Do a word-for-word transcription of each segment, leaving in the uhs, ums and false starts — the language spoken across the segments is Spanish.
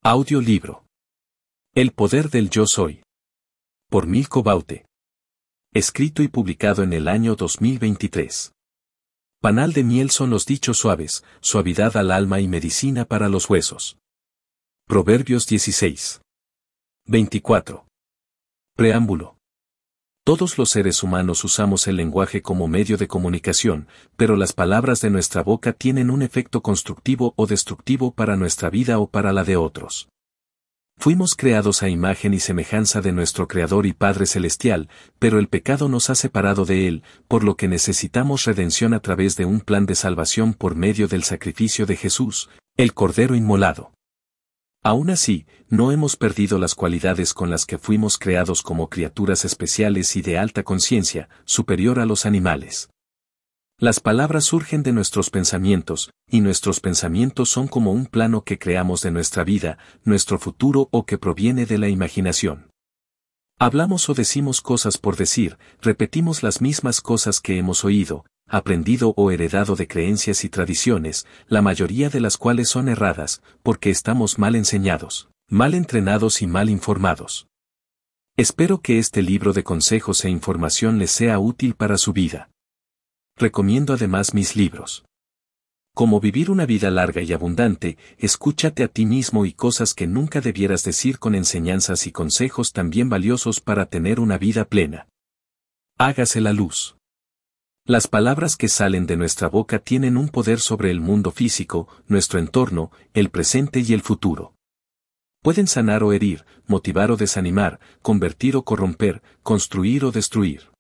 Audiolibro. El poder del yo soy. Por Milko Baute. Escrito y publicado en el año dos mil veintitrés. Panal de miel son los dichos suaves, suavidad al alma y medicina para los huesos. Proverbios dieciséis. veinticuatro. Preámbulo. Todos los seres humanos usamos el lenguaje como medio de comunicación, pero las palabras de nuestra boca tienen un efecto constructivo o destructivo para nuestra vida o para la de otros. Fuimos creados a imagen y semejanza de nuestro Creador y Padre Celestial, pero el pecado nos ha separado de Él, por lo que necesitamos redención a través de un plan de salvación por medio del sacrificio de Jesús, el Cordero inmolado. Aún así, no hemos perdido las cualidades con las que fuimos creados como criaturas especiales y de alta conciencia, superior a los animales. Las palabras surgen de nuestros pensamientos, y nuestros pensamientos son como un plano que creamos de nuestra vida, nuestro futuro o que proviene de la imaginación. Hablamos o decimos cosas por decir, repetimos las mismas cosas que hemos oído, aprendido o heredado de creencias y tradiciones, la mayoría de las cuales son erradas, porque estamos mal enseñados, mal entrenados y mal informados. Espero que este libro de consejos e información les sea útil para su vida. Recomiendo además mis libros. Cómo vivir una vida larga y abundante, escúchate a ti mismo y cosas que nunca debieras decir con enseñanzas y consejos también valiosos para tener una vida plena. Hágase la luz. Las palabras que salen de nuestra boca tienen un poder sobre el mundo físico, nuestro entorno, el presente y el futuro. Pueden sanar o herir, motivar o desanimar, convertir o corromper, construir o destruir.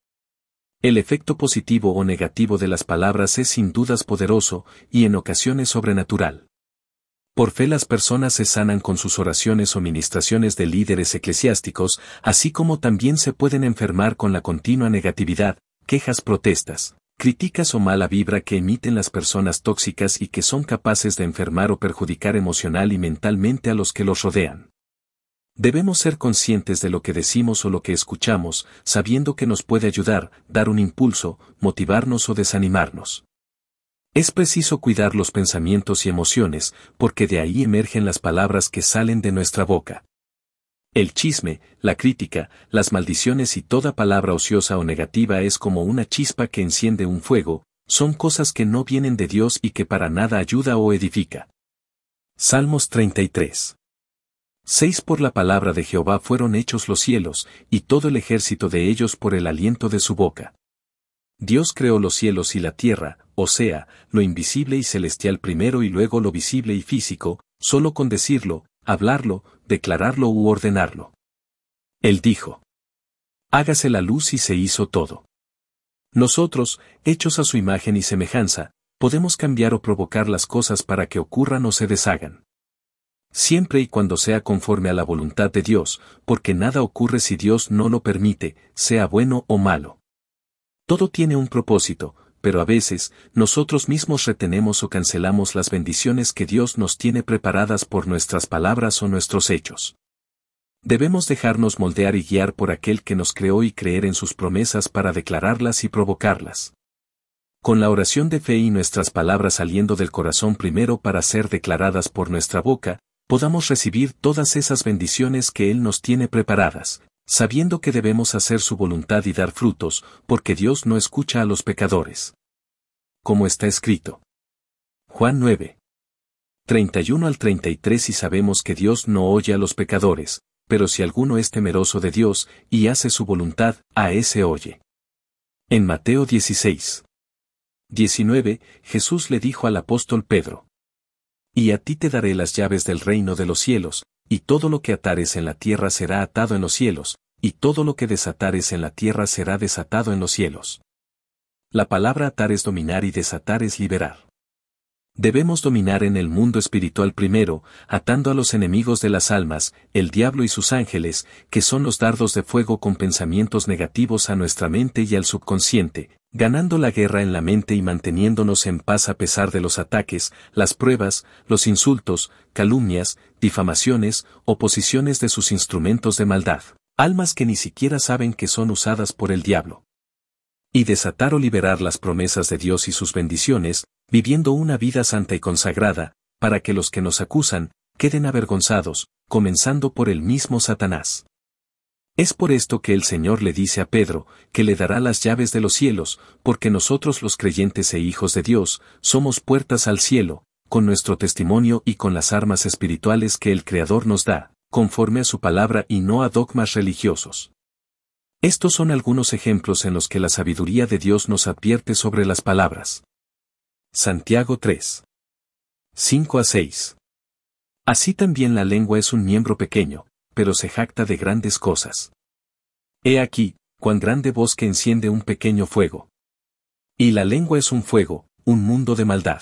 El efecto positivo o negativo de las palabras es sin dudas poderoso, y en ocasiones sobrenatural. Por fe las personas se sanan con sus oraciones o ministraciones de líderes eclesiásticos, así como también se pueden enfermar con la continua negatividad, quejas, protestas, críticas o mala vibra que emiten las personas tóxicas y que son capaces de enfermar o perjudicar emocional y mentalmente a los que los rodean. Debemos ser conscientes de lo que decimos o lo que escuchamos, sabiendo que nos puede ayudar, dar un impulso, motivarnos o desanimarnos. Es preciso cuidar los pensamientos y emociones, porque de ahí emergen las palabras que salen de nuestra boca. El chisme, la crítica, las maldiciones y toda palabra ociosa o negativa es como una chispa que enciende un fuego, son cosas que no vienen de Dios y que para nada ayuda o edifica. Salmos treinta y tres. seis Por la palabra de Jehová fueron hechos los cielos, y todo el ejército de ellos por el aliento de su boca. Dios creó los cielos y la tierra, o sea, lo invisible y celestial primero y luego lo visible y físico, solo con decirlo, hablarlo, declararlo u ordenarlo. Él dijo: hágase la luz y se hizo todo. Nosotros, hechos a su imagen y semejanza, podemos cambiar o provocar las cosas para que ocurran o se deshagan. Siempre y cuando sea conforme a la voluntad de Dios, porque nada ocurre si Dios no lo permite, sea bueno o malo. Todo tiene un propósito, pero a veces, nosotros mismos retenemos o cancelamos las bendiciones que Dios nos tiene preparadas por nuestras palabras o nuestros hechos. Debemos dejarnos moldear y guiar por aquel que nos creó y creer en sus promesas para declararlas y provocarlas. Con la oración de fe y nuestras palabras saliendo del corazón primero para ser declaradas por nuestra boca, podamos recibir todas esas bendiciones que Él nos tiene preparadas, sabiendo que debemos hacer su voluntad y dar frutos, porque Dios no escucha a los pecadores. Como está escrito. Juan nueve. treinta y uno al treinta y tres Y sabemos que Dios no oye a los pecadores, pero si alguno es temeroso de Dios, y hace su voluntad, a ese oye. En Mateo dieciséis. diecinueve, Jesús le dijo al apóstol Pedro: y a ti te daré las llaves del reino de los cielos, y todo lo que atares en la tierra será atado en los cielos, y todo lo que desatares en la tierra será desatado en los cielos. La palabra atar es dominar y desatar es liberar. Debemos dominar en el mundo espiritual primero, atando a los enemigos de las almas, el diablo y sus ángeles, que son los dardos de fuego con pensamientos negativos a nuestra mente y al subconsciente, ganando la guerra en la mente y manteniéndonos en paz a pesar de los ataques, las pruebas, los insultos, calumnias, difamaciones, oposiciones de sus instrumentos de maldad, almas que ni siquiera saben que son usadas por el diablo. Y desatar o liberar las promesas de Dios y sus bendiciones, viviendo una vida santa y consagrada, para que los que nos acusan, queden avergonzados, comenzando por el mismo Satanás. Es por esto que el Señor le dice a Pedro, que le dará las llaves de los cielos, porque nosotros los creyentes e hijos de Dios, somos puertas al cielo, con nuestro testimonio y con las armas espirituales que el Creador nos da, conforme a su palabra y no a dogmas religiosos. Estos son algunos ejemplos en los que la sabiduría de Dios nos advierte sobre las palabras. Santiago tres. cinco a seis. Así también la lengua es un miembro pequeño, pero se jacta de grandes cosas. He aquí, cuán grande bosque enciende un pequeño fuego. Y la lengua es un fuego, un mundo de maldad.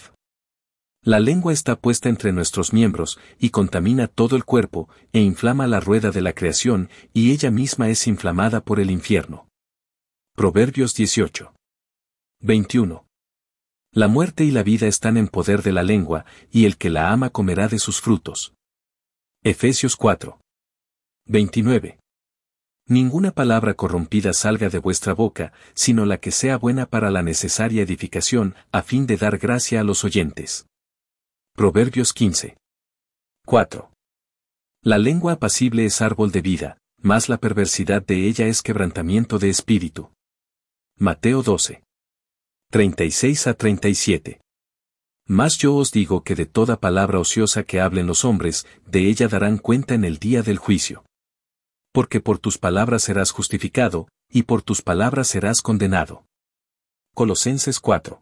La lengua está puesta entre nuestros miembros, y contamina todo el cuerpo, e inflama la rueda de la creación, y ella misma es inflamada por el infierno. Proverbios dieciocho. veintiuno. La muerte y la vida están en poder de la lengua, y el que la ama comerá de sus frutos. Efesios cuatro. veintinueve. Ninguna palabra corrompida salga de vuestra boca, sino la que sea buena para la necesaria edificación, a fin de dar gracia a los oyentes. Proverbios quince. cuatro. La lengua apacible es árbol de vida, mas la perversidad de ella es quebrantamiento de espíritu. Mateo doce. treinta y seis a treinta y siete. Mas yo os digo que de toda palabra ociosa que hablen los hombres, de ella darán cuenta en el día del juicio. Porque por tus palabras serás justificado, y por tus palabras serás condenado. Colosenses cuatro.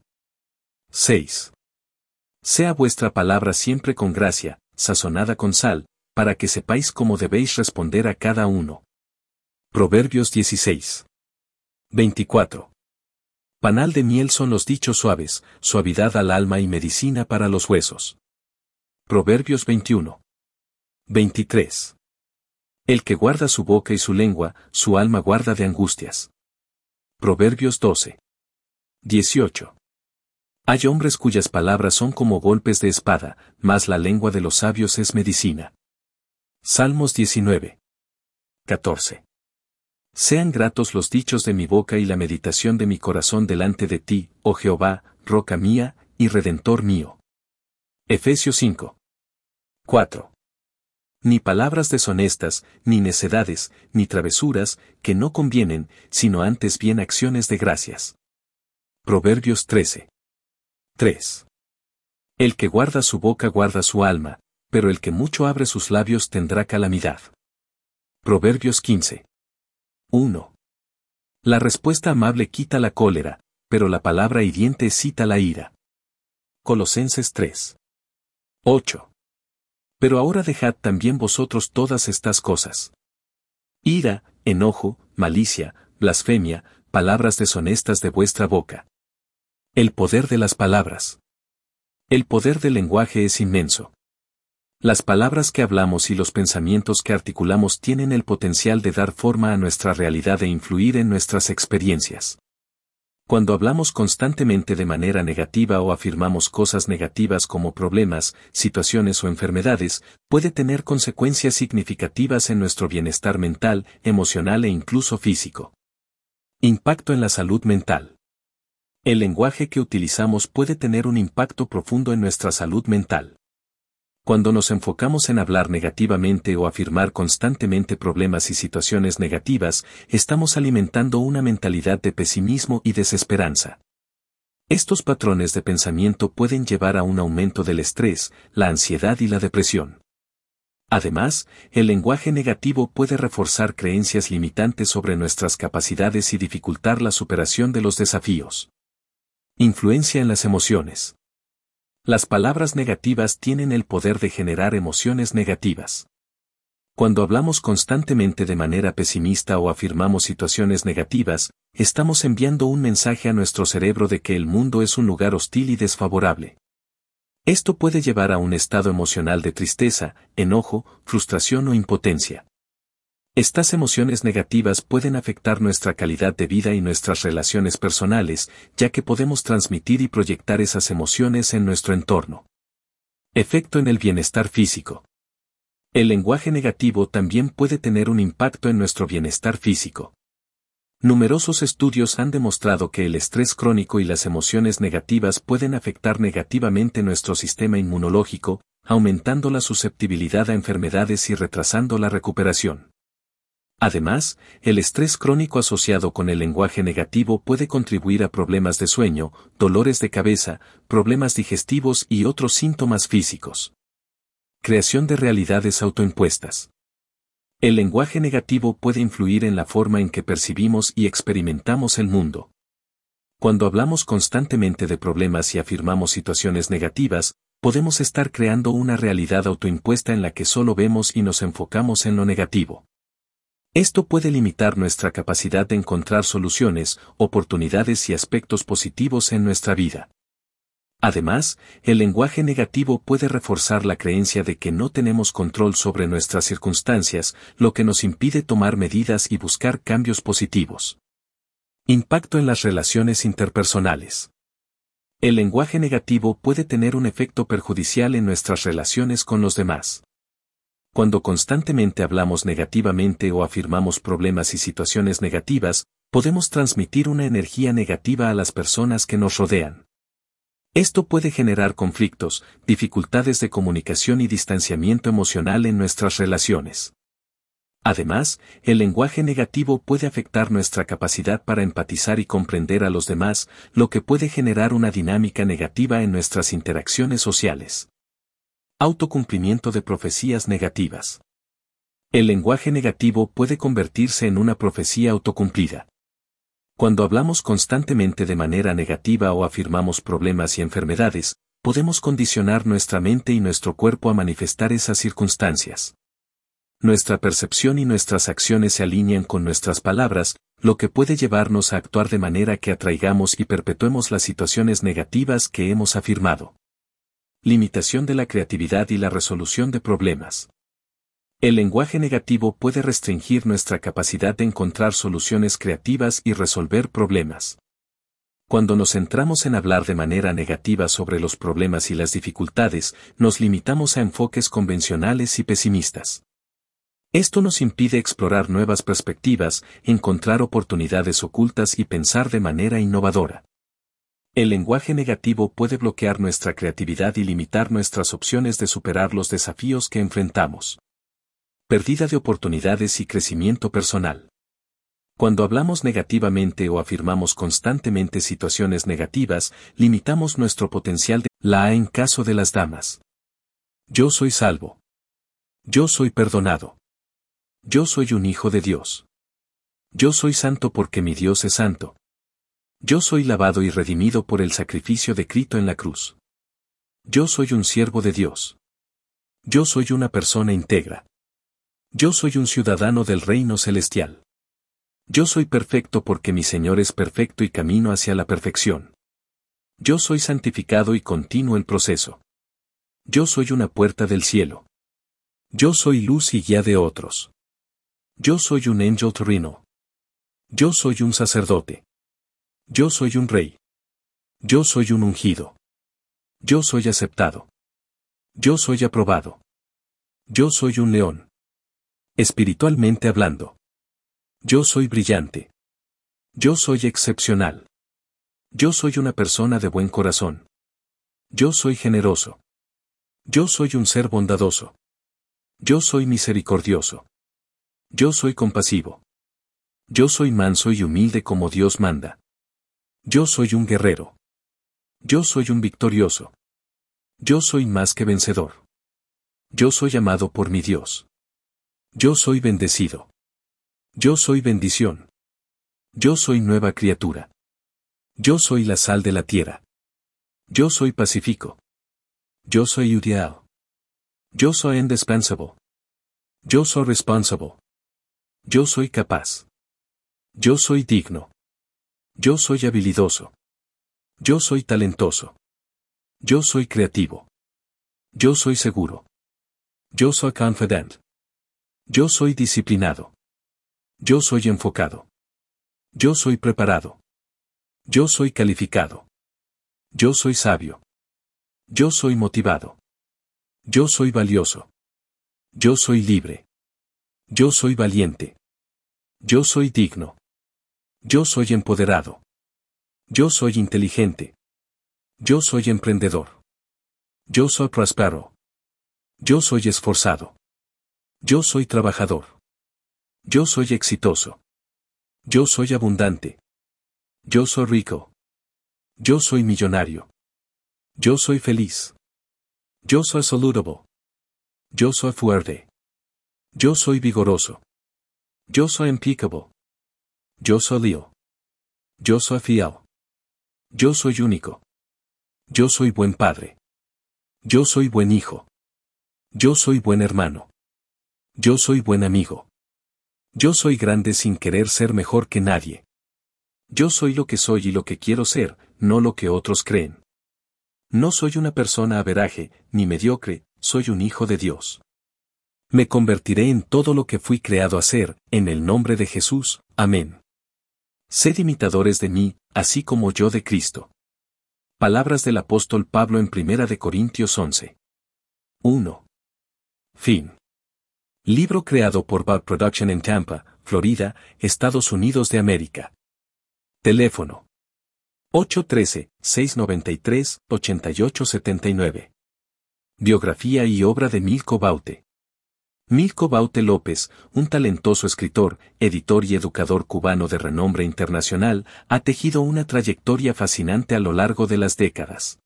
seis. Sea vuestra palabra siempre con gracia, sazonada con sal, para que sepáis cómo debéis responder a cada uno. Proverbios dieciséis. veinticuatro. Panal de miel son los dichos suaves, suavidad al alma y medicina para los huesos. Proverbios veintiuno. veintitrés. El que guarda su boca y su lengua, su alma guarda de angustias. Proverbios doce. dieciocho. Hay hombres cuyas palabras son como golpes de espada, mas la lengua de los sabios es medicina. Salmos diecinueve. catorce. Sean gratos los dichos de mi boca y la meditación de mi corazón delante de ti, oh Jehová, roca mía, y redentor mío. Efesios cinco. cuatro. Ni palabras deshonestas, ni necedades, ni travesuras, que no convienen, sino antes bien acciones de gracias. Proverbios trece. tres. El que guarda su boca guarda su alma, pero el que mucho abre sus labios tendrá calamidad. Proverbios quince. uno. La respuesta amable quita la cólera, pero la palabra hiriente excita la ira. Colosenses tres. ocho. Pero ahora dejad también vosotros todas estas cosas. Ira, enojo, malicia, blasfemia, palabras deshonestas de vuestra boca. El poder de las palabras. El poder del lenguaje es inmenso. Las palabras que hablamos y los pensamientos que articulamos tienen el potencial de dar forma a nuestra realidad e influir en nuestras experiencias. Cuando hablamos constantemente de manera negativa o afirmamos cosas negativas como problemas, situaciones o enfermedades, puede tener consecuencias significativas en nuestro bienestar mental, emocional e incluso físico. Impacto en la salud mental. El lenguaje que utilizamos puede tener un impacto profundo en nuestra salud mental. Cuando nos enfocamos en hablar negativamente o afirmar constantemente problemas y situaciones negativas, estamos alimentando una mentalidad de pesimismo y desesperanza. Estos patrones de pensamiento pueden llevar a un aumento del estrés, la ansiedad y la depresión. Además, el lenguaje negativo puede reforzar creencias limitantes sobre nuestras capacidades y dificultar la superación de los desafíos. Influencia en las emociones. Las palabras negativas tienen el poder de generar emociones negativas. Cuando hablamos constantemente de manera pesimista o afirmamos situaciones negativas, estamos enviando un mensaje a nuestro cerebro de que el mundo es un lugar hostil y desfavorable. Esto puede llevar a un estado emocional de tristeza, enojo, frustración o impotencia. Estas emociones negativas pueden afectar nuestra calidad de vida y nuestras relaciones personales, ya que podemos transmitir y proyectar esas emociones en nuestro entorno. Efecto en el bienestar físico. El lenguaje negativo también puede tener un impacto en nuestro bienestar físico. Numerosos estudios han demostrado que el estrés crónico y las emociones negativas pueden afectar negativamente nuestro sistema inmunológico, aumentando la susceptibilidad a enfermedades y retrasando la recuperación. Además, el estrés crónico asociado con el lenguaje negativo puede contribuir a problemas de sueño, dolores de cabeza, problemas digestivos y otros síntomas físicos. Creación de realidades autoimpuestas. El lenguaje negativo puede influir en la forma en que percibimos y experimentamos el mundo. Cuando hablamos constantemente de problemas y afirmamos situaciones negativas, podemos estar creando una realidad autoimpuesta en la que solo vemos y nos enfocamos en lo negativo. Esto puede limitar nuestra capacidad de encontrar soluciones, oportunidades y aspectos positivos en nuestra vida. Además, el lenguaje negativo puede reforzar la creencia de que no tenemos control sobre nuestras circunstancias, lo que nos impide tomar medidas y buscar cambios positivos. Impacto en las relaciones interpersonales. El lenguaje negativo puede tener un efecto perjudicial en nuestras relaciones con los demás. Cuando constantemente hablamos negativamente o afirmamos problemas y situaciones negativas, podemos transmitir una energía negativa a las personas que nos rodean. Esto puede generar conflictos, dificultades de comunicación y distanciamiento emocional en nuestras relaciones. Además, el lenguaje negativo puede afectar nuestra capacidad para empatizar y comprender a los demás, lo que puede generar una dinámica negativa en nuestras interacciones sociales. Autocumplimiento de profecías negativas. El lenguaje negativo puede convertirse en una profecía autocumplida. Cuando hablamos constantemente de manera negativa o afirmamos problemas y enfermedades, podemos condicionar nuestra mente y nuestro cuerpo a manifestar esas circunstancias. Nuestra percepción y nuestras acciones se alinean con nuestras palabras, lo que puede llevarnos a actuar de manera que atraigamos y perpetuemos las situaciones negativas que hemos afirmado. Limitación de la creatividad y la resolución de problemas. El lenguaje negativo puede restringir nuestra capacidad de encontrar soluciones creativas y resolver problemas. Cuando nos centramos en hablar de manera negativa sobre los problemas y las dificultades, nos limitamos a enfoques convencionales y pesimistas. Esto nos impide explorar nuevas perspectivas, encontrar oportunidades ocultas y pensar de manera innovadora. El lenguaje negativo puede bloquear nuestra creatividad y limitar nuestras opciones de superar los desafíos que enfrentamos. Pérdida de oportunidades y crecimiento personal. Cuando hablamos negativamente o afirmamos constantemente situaciones negativas, limitamos nuestro potencial de la A en caso de las damas. Yo soy salvo. Yo soy perdonado. Yo soy un hijo de Dios. Yo soy santo porque mi Dios es santo. Yo soy lavado y redimido por el sacrificio de Cristo en la cruz. Yo soy un siervo de Dios. Yo soy una persona íntegra. Yo soy un ciudadano del reino celestial. Yo soy perfecto porque mi Señor es perfecto y camino hacia la perfección. Yo soy santificado y continuo el proceso. Yo soy una puerta del cielo. Yo soy luz y guía de otros. Yo soy un angel terreno. Yo soy un sacerdote. Yo soy un rey. Yo soy un ungido. Yo soy aceptado. Yo soy aprobado. Yo soy un león. Espiritualmente hablando. Yo soy brillante. Yo soy excepcional. Yo soy una persona de buen corazón. Yo soy generoso. Yo soy un ser bondadoso. Yo soy misericordioso. Yo soy compasivo. Yo soy manso y humilde como Dios manda. Yo soy un guerrero. Yo soy un victorioso. Yo soy más que vencedor. Yo soy amado por mi Dios. Yo soy bendecido. Yo soy bendición. Yo soy nueva criatura. Yo soy la sal de la tierra. Yo soy pacífico. Yo soy ideal. Yo soy indispensable. Yo soy responsable. Yo soy capaz. Yo soy digno. Yo soy habilidoso. Yo soy talentoso. Yo soy creativo. Yo soy seguro. Yo soy confident. Yo soy disciplinado. Yo soy enfocado. Yo soy preparado. Yo soy calificado. Yo soy sabio. Yo soy motivado. Yo soy valioso. Yo soy libre. Yo soy valiente. Yo soy digno. Yo soy empoderado. Yo soy inteligente. Yo soy emprendedor. Yo soy próspero. Yo soy esforzado. Yo soy trabajador. Yo soy exitoso. Yo soy abundante. Yo soy rico. Yo soy millonario. Yo soy feliz. Yo soy saludable. Yo soy fuerte. Yo soy vigoroso. Yo soy impeccable. Yo soy leal. Yo soy fiel. Yo soy único. Yo soy buen padre. Yo soy buen hijo. Yo soy buen hermano. Yo soy buen amigo. Yo soy grande sin querer ser mejor que nadie. Yo soy lo que soy y lo que quiero ser, no lo que otros creen. No soy una persona averaje, ni mediocre, soy un hijo de Dios. Me convertiré en todo lo que fui creado a ser, en el nombre de Jesús, amén. Sed imitadores de mí, así como yo de Cristo. Palabras del apóstol Pablo en Primera de Corintios once. uno. Fin. Libro creado por Bud Production en Tampa, Florida, Estados Unidos de América. Teléfono. ocho uno tres, seis nueve tres, ocho ocho siete nueve. Biografía y obra de Milko Baute. Milko Baute López, un talentoso escritor, editor y educador cubano de renombre internacional, ha tejido una trayectoria fascinante a lo largo de las décadas.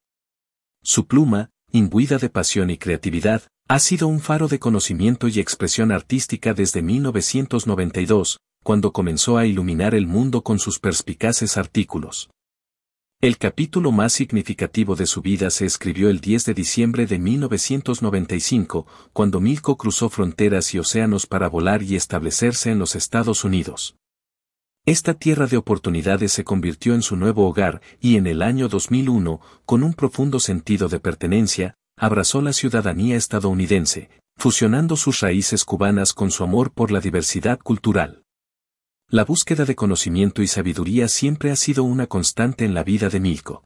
Su pluma, imbuida de pasión y creatividad, ha sido un faro de conocimiento y expresión artística desde mil novecientos noventa y dos, cuando comenzó a iluminar el mundo con sus perspicaces artículos. El capítulo más significativo de su vida se escribió el diez de diciembre de mil novecientos noventa y cinco, cuando Milko cruzó fronteras y océanos para volar y establecerse en los Estados Unidos. Esta tierra de oportunidades se convirtió en su nuevo hogar y en el año dos mil uno, con un profundo sentido de pertenencia, abrazó la ciudadanía estadounidense, fusionando sus raíces cubanas con su amor por la diversidad cultural. La búsqueda de conocimiento y sabiduría siempre ha sido una constante en la vida de Milko.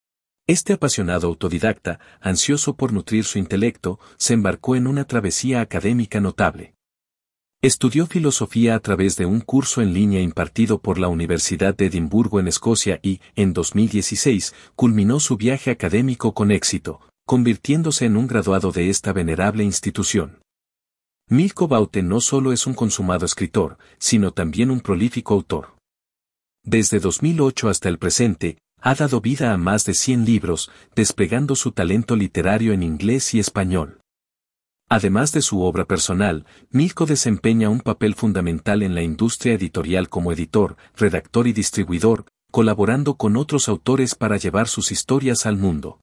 Este apasionado autodidacta, ansioso por nutrir su intelecto, se embarcó en una travesía académica notable. Estudió filosofía a través de un curso en línea impartido por la Universidad de Edimburgo en Escocia y, en dos mil dieciséis, culminó su viaje académico con éxito, convirtiéndose en un graduado de esta venerable institución. Milko Baute no solo es un consumado escritor, sino también un prolífico autor. Desde dos mil ocho hasta el presente, ha dado vida a más de cien libros, desplegando su talento literario en inglés y español. Además de su obra personal, Milko desempeña un papel fundamental en la industria editorial como editor, redactor y distribuidor, colaborando con otros autores para llevar sus historias al mundo.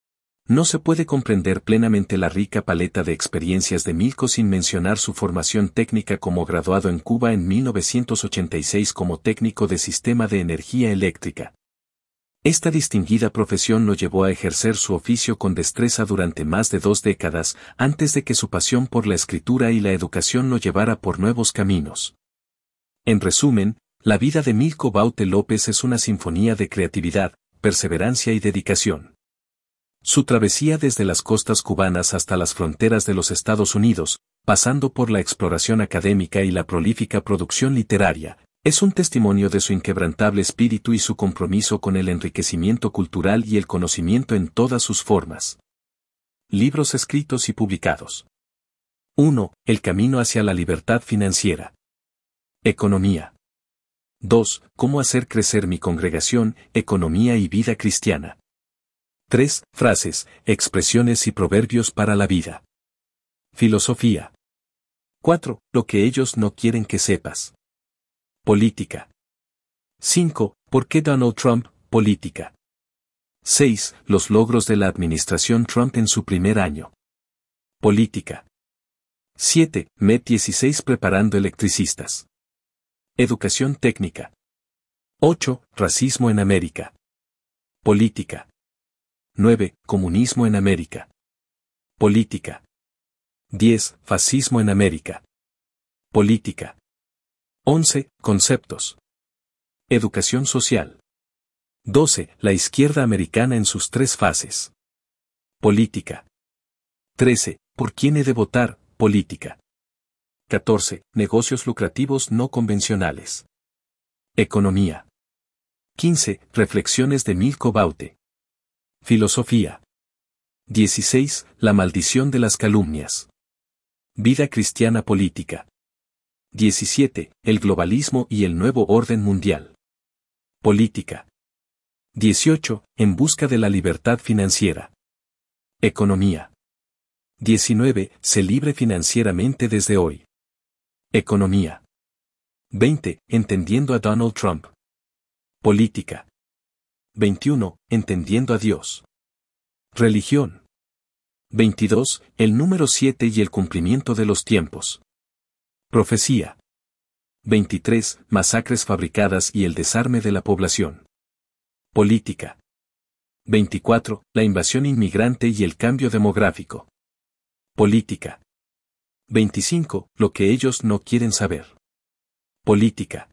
No se puede comprender plenamente la rica paleta de experiencias de Milko sin mencionar su formación técnica como graduado en Cuba en mil novecientos ochenta y seis como técnico de sistema de energía eléctrica. Esta distinguida profesión lo llevó a ejercer su oficio con destreza durante más de dos décadas, antes de que su pasión por la escritura y la educación lo llevara por nuevos caminos. En resumen, la vida de Milko Baute López es una sinfonía de creatividad, perseverancia y dedicación. Su travesía desde las costas cubanas hasta las fronteras de los Estados Unidos, pasando por la exploración académica y la prolífica producción literaria, es un testimonio de su inquebrantable espíritu y su compromiso con el enriquecimiento cultural y el conocimiento en todas sus formas. Libros escritos y publicados. uno. El camino hacia la libertad financiera. Economía. dos. Cómo hacer crecer mi congregación, economía y vida cristiana. tres. Frases, expresiones y proverbios para la vida. Filosofía. cuatro. Lo que ellos no quieren que sepas. Política. cinco. ¿Por qué Donald Trump? Política. seis. Los logros de la administración Trump en su primer año. Política. siete. M E D dieciséis preparando electricistas. Educación técnica. ocho. Racismo en América. Política. nueve. Comunismo en América. Política. diez. Fascismo en América. Política. once. Conceptos. Educación social. doce. La izquierda americana en sus tres fases. Política. trece. ¿Por quién he de votar? Política. catorce. Negocios lucrativos no convencionales. Economía. quince. Reflexiones de Milko Baute. Filosofía. dieciséis. La maldición de las calumnias. Vida cristiana política. diecisiete. El globalismo y el nuevo orden mundial. Política. dieciocho. En busca de la libertad financiera. Economía. diecinueve. Sé libre financieramente desde hoy. Economía. veinte. Entendiendo a Donald Trump. Política. veintiuno. Entendiendo a Dios. Religión. veintidós. El número siete y el cumplimiento de los tiempos. Profecía. veintitrés. Masacres fabricadas y el desarme de la población. Política. veinticuatro. La invasión inmigrante y el cambio demográfico. Política. veinticinco. Lo que ellos no quieren saber. Política.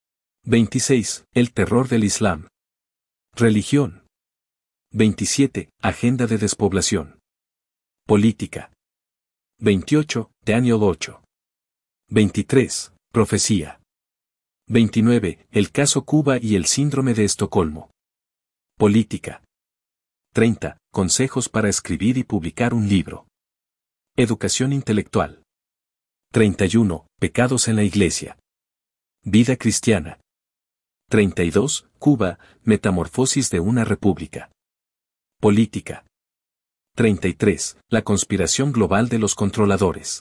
veintiséis. El terror del Islam. Religión. veintisiete. Agenda de despoblación. Política. veintiocho. Daniel ocho. veintitrés. Profecía. veintinueve. El caso Cuba y el síndrome de Estocolmo. Política. treinta. Consejos para escribir y publicar un libro. Educación intelectual. treinta y uno. Pecados en la Iglesia. Vida cristiana. treinta y dos. Cuba, metamorfosis de una república. Política. treinta y tres. La conspiración global de los controladores.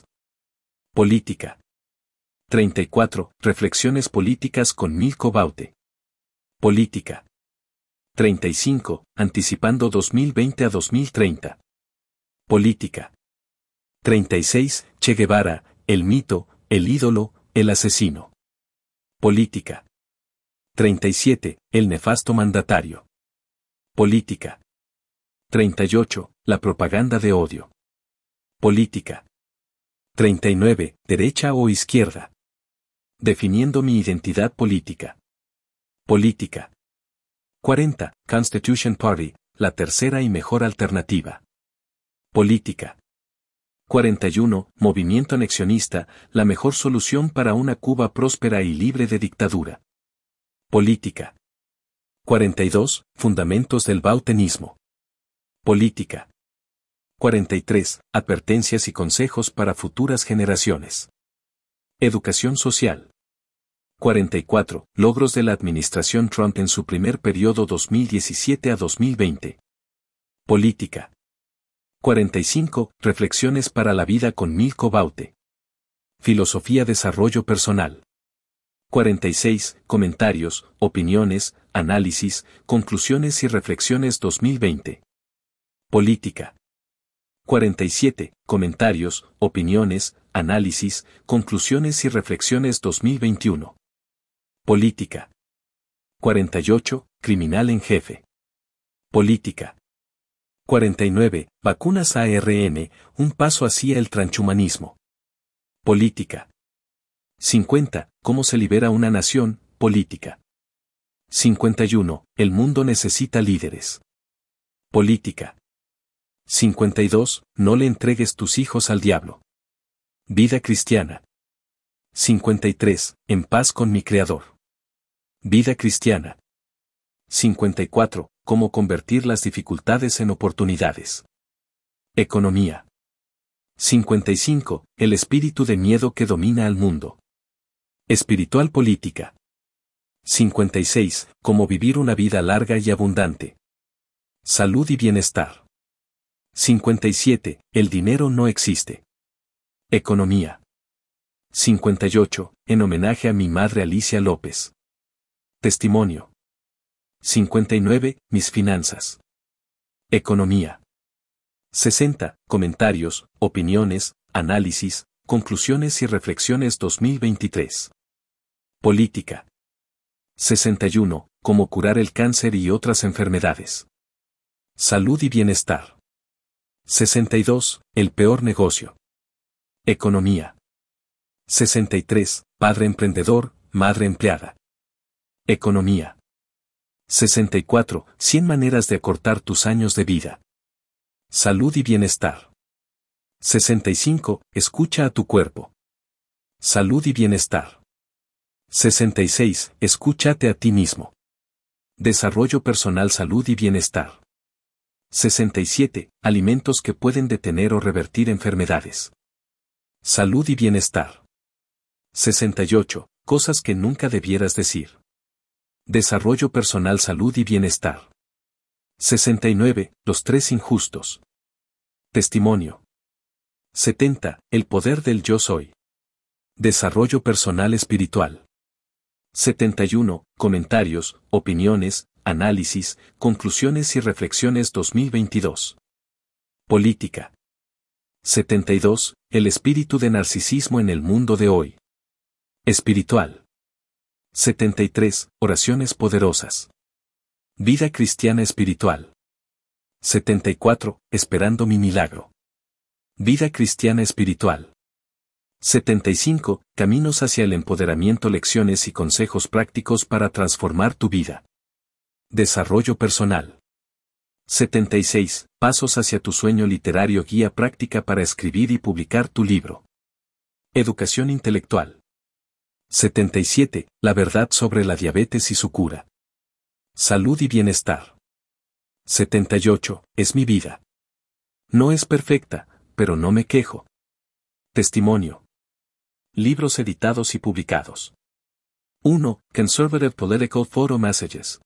Política. treinta y cuatro. Reflexiones políticas con Milko Baute. Política. treinta y cinco. Anticipando dos mil veinte a dos mil treinta. Política. treinta y seis. Che Guevara, el mito, el ídolo, el asesino. Política. treinta y siete. El nefasto mandatario. Política. treinta y ocho. La propaganda de odio. Política. treinta y nueve. Derecha o izquierda. Definiendo mi identidad política. Política. cuarenta. Constitution Party, la tercera y mejor alternativa. Política. cuarenta y uno. Movimiento anexionista, la mejor solución para una Cuba próspera y libre de dictadura. Política. cuarenta y dos. Fundamentos del bautenismo. Política. cuarenta y tres. Advertencias y consejos para futuras generaciones. Educación social. cuarenta y cuatro. Logros de la administración Trump en su primer periodo dos mil diecisiete a dos mil veinte. Política. cuarenta y cinco. Reflexiones para la vida con Milko Baute. Filosofía desarrollo personal. cuarenta y seis. Comentarios, opiniones, análisis, conclusiones y reflexiones dos mil veinte. Política. cuarenta y siete. Comentarios, opiniones, análisis, conclusiones y reflexiones dos mil veintiuno. Política. cuarenta y ocho. Criminal en jefe. Política. cuarenta y nueve. Vacunas A R N, un paso hacia el transhumanismo. Política. cincuenta. Cómo se libera una nación, política. cincuenta y uno. El mundo necesita líderes. Política. cincuenta y dos. No le entregues tus hijos al diablo. Vida cristiana. cincuenta y tres. En paz con mi Creador. Vida cristiana. cincuenta y cuatro. Cómo convertir las dificultades en oportunidades. Economía. cincuenta y cinco. El espíritu de miedo que domina al mundo. Espiritual política. cincuenta y seis. Cómo vivir una vida larga y abundante. Salud y bienestar. cincuenta y siete. El dinero no existe. Economía. cincuenta y ocho. En homenaje a mi madre Alicia López. Testimonio. cincuenta y nueve. Mis finanzas. Economía. sesenta. Comentarios, opiniones, análisis, conclusiones y reflexiones dos mil veintitrés. Política. sesenta y uno. Cómo curar el cáncer y otras enfermedades. Salud y bienestar. sesenta y dos. El peor negocio. Economía. sesenta y tres. Padre emprendedor, madre empleada. Economía. sesenta y cuatro. cien maneras de acortar tus años de vida. Salud y bienestar. sesenta y cinco. Escucha a tu cuerpo. Salud y bienestar. sesenta y seis. Escúchate a ti mismo. Desarrollo personal, salud y bienestar. sesenta y siete. Alimentos que pueden detener o revertir enfermedades. Salud y bienestar. sesenta y ocho. Cosas que nunca debieras decir. Desarrollo personal, salud y bienestar. sesenta y nueve. Los tres injustos. Testimonio. setenta. El poder del yo soy. Desarrollo personal espiritual. setenta y uno. Comentarios, opiniones, análisis, conclusiones y reflexiones dos mil veintidós. Política. setenta y dos. El espíritu de narcisismo en el mundo de hoy. Espiritual. setenta y tres. Oraciones poderosas. Vida cristiana espiritual. setenta y cuatro. Esperando mi milagro. Vida cristiana espiritual. setenta y cinco. Caminos hacia el empoderamiento, lecciones y consejos prácticos para transformar tu vida. Desarrollo personal. setenta y seis. Pasos hacia tu sueño literario, guía práctica para escribir y publicar tu libro. Educación intelectual. setenta y siete. La verdad sobre la diabetes y su cura. Salud y bienestar. setenta y ocho. Es mi vida. No es perfecta, pero no me quejo. Testimonio. Libros editados y publicados. uno. Conservative Political Photo Messages.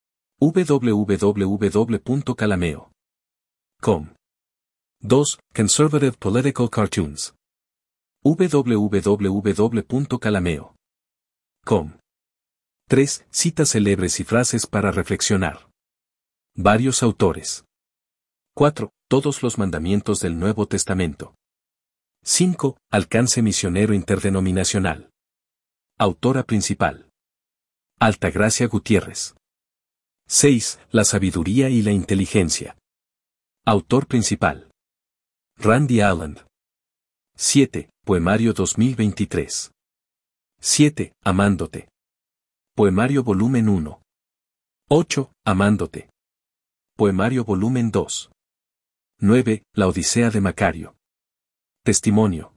w w w punto calameo punto com. dos. Conservative Political Cartoons. w w w punto calameo punto com. tres. Citas célebres y frases para reflexionar. Varios autores. cuatro. Todos los mandamientos del Nuevo Testamento. cinco. Alcance misionero interdenominacional. Autora principal. Altagracia Gutiérrez. seis. La sabiduría y la inteligencia. Autor principal. Randy Allen. siete. Poemario dos mil veintitrés. siete. Amándote. Poemario volumen uno. ocho. Amándote. Poemario volumen dos. nueve. La Odisea de Macario. Testimonio.